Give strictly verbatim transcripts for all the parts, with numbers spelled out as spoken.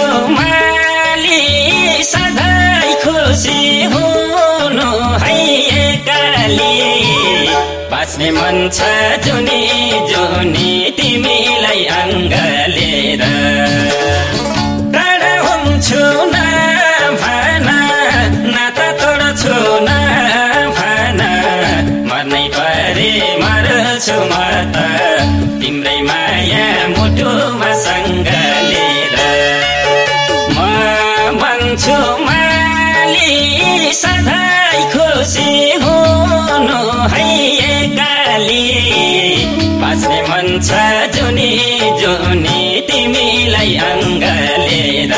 माली सधैँ खुसी हुनु है एकाली बाँच्ने मन छ जुनी जुनी तिमीलाई अङ्गलेर टाढा हुन्छु न भन नाता तोड्छु न भन मर्नै परे मर्छु म त तिम्रै माया मुटुमा सँगलेर म भन्छु माली सधैँ खुसी हुनु है एकाली बाँच्ने मन छ जुनी जुनी तिमीलाई अङ्गलेर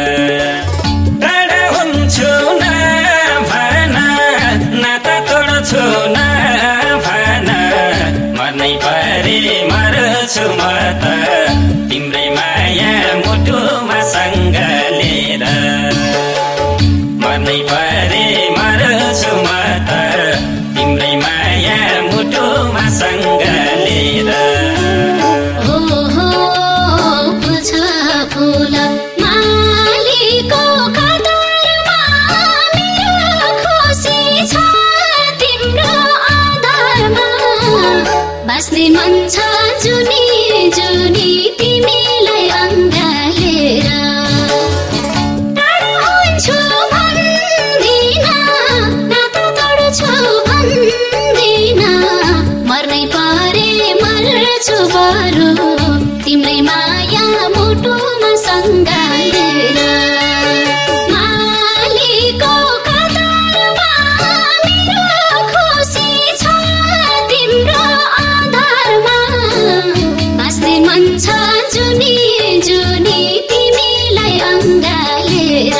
टाढा हुन्छु न भन नाता तोड्छु न भन मर्नै परे मर्छु म त तिम्रै माया मुटुमा सँगलेर मर्नै परे मर्छु म त तिम्रै माया मुटुमा सँगलेर हो हो फुल्छ फुल मालीको कदरमा मेरो खुसी छ तिम्रो आधारमा बाँच्ने मन छ जुनी जुनी तिमीलाई अङ्गलेर टाढा हुन्छु भन्दिन नाता तोड्छु भन्दिन मर्नै परे मर्छु बरु तिम्रै माया मुटुमा सँगलेर मालीको कदरमा मेरो खुसी छ तिम्रो आधारमा बाँच्ने मन छ जुनी जुनी तिमीलाई अङ्गलेर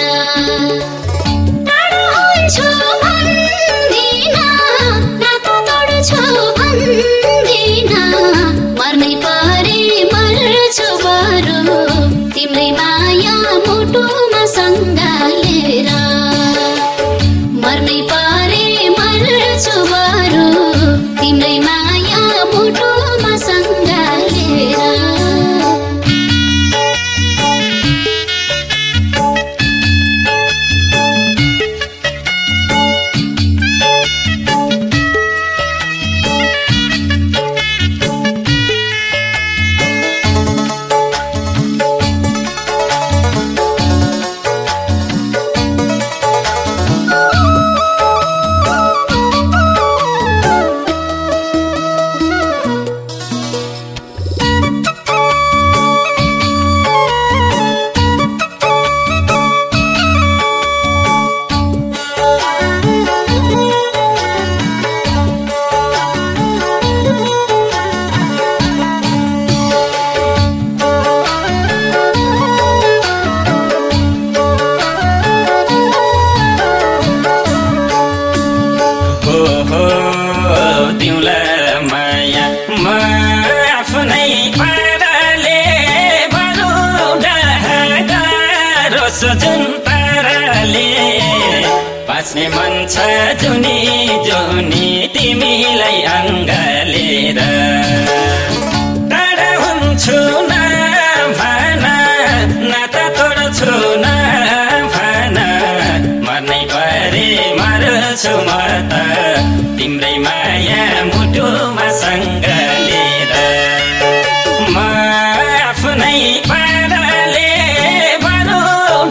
टाढा हुन्छु भन्दिन नाता तोड्छु भन्दिन मर्नै परे मर्छु बरु तिम्रै माया मुटुमा सँगलेर मर्नै परे मर्छु बरु तिम्रै माया मुटुमा सँगलेर दिउँला माया म आफ्नै पाराले बरु गाह्रोस् जुन पाराले बाँच्ने मन छ जुनी जुनी तिमीलाई अङ्गलेर टाढा हुन्छु न भन नाता तोड्छु न भन मर्नै परे मर्छु म त तिम्रै माया मुटुमा सँगलेर म आफ्नै पाराले बरु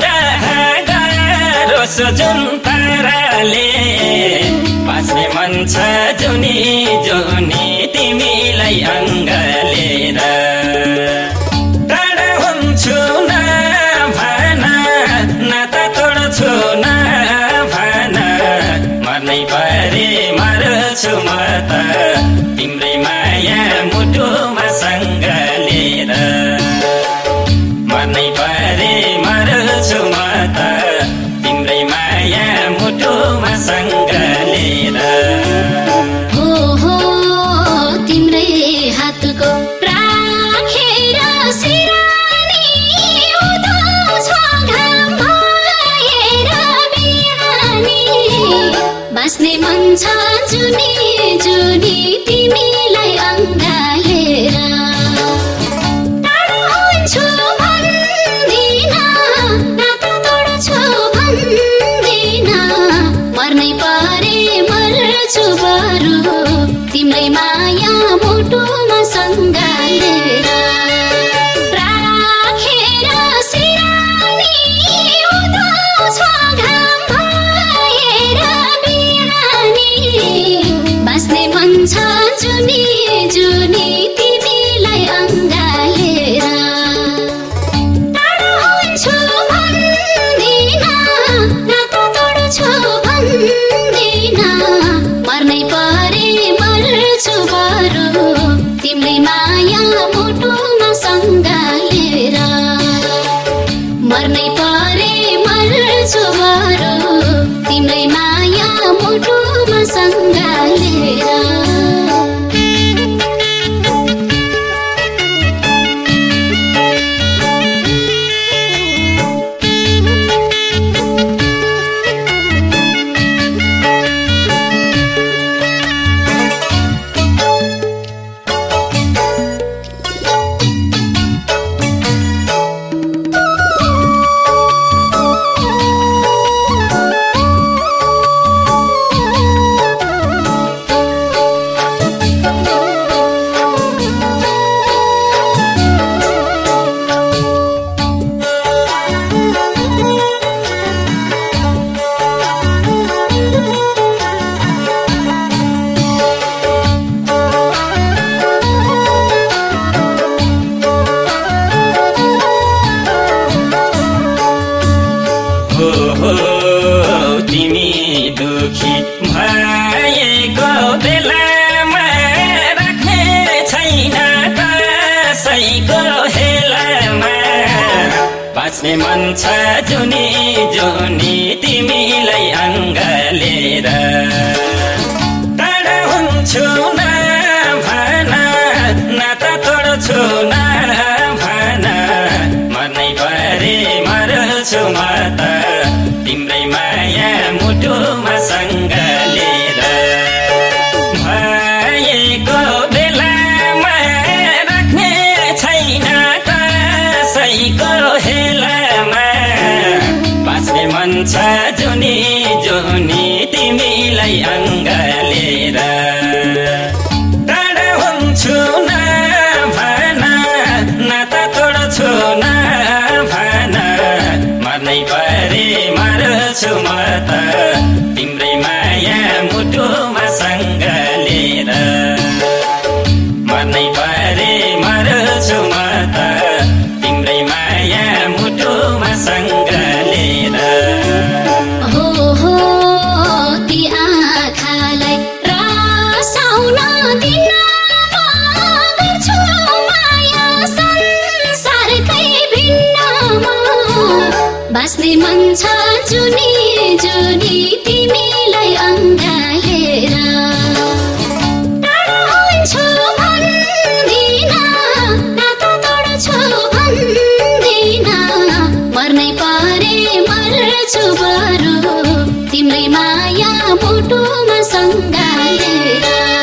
गाह्रोस् जुन पाराले बाँच्ने मन छ जुनी जुनी तिमीलाई अङ्गलेर टाढा हुन्छु न भन नाता तोड्छु न भन मर्नै परे मर्छु म त तिम्रै माया मुटुमा सँगलेर मर्नै परे मर्छु म त तिम्रै माया मुटुमा सँगलेर हो हो तिम्रै हातको राखेर सिरानी उदाउँछ घाम भएर बिहानी बाँच्ने मन छ जुनी जुनी तिमीलाई अङ्गलेर टाढा हुन्छु भन्दिन मर्नै परे मर्छु बरु तिम्रै माया मुटुमा सँगालेर। तिमी दुखी भएको बेलामा राख्ने छैन कसैको हेलामा। बाँच्ने मन छ जुनी जुनी तिमीलाई अङ्गालेर। टाढा हुन्छु न भन नाता तोड्छु न भन मर्नै परे मर्छु म त तिम्रै माया मुटुमा सँगालेर। भएको बेलामा राख्ने छैन कसैको हेलामा। बाँच्ने मन छ जुनी जुनी तिमीलाई अङ्गालेर। टाढा हुन्छु न भन नाता तोड्छु न भन मर्नै परे मर्छु म त तिम्रै माया मुटुमा सँगालेर। मर्नै परे मर्छु म त तिम्रै माया मुटुमा सँगालेर। हो हो ती आँखालाई रसाउन दिन गर्छु माया संसारकै भिन्नमा। बाँच्ने मन छ जुनी जुनी तिमीलाई अङ्गालेर। टाढा हुन्छु भन्दिन नाता तोड्छु भन्दिन मर्नै परे मर्छु बरु तिम्रै माया मुटुमा सँगालेर।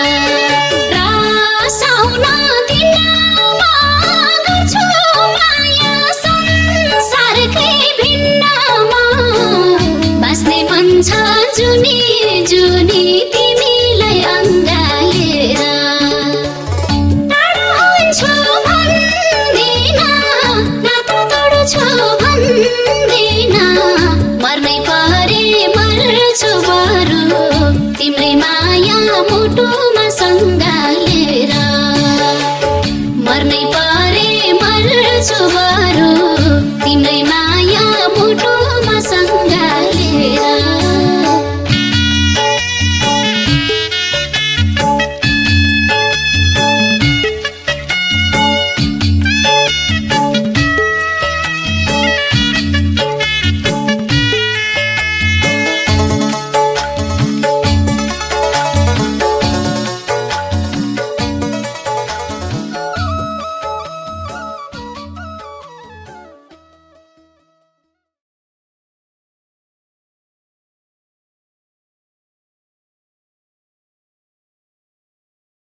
रसाउन दिन गर्छु माया संसारकै भिन्नमा। बाँच्ने मन छ जुनी जुनी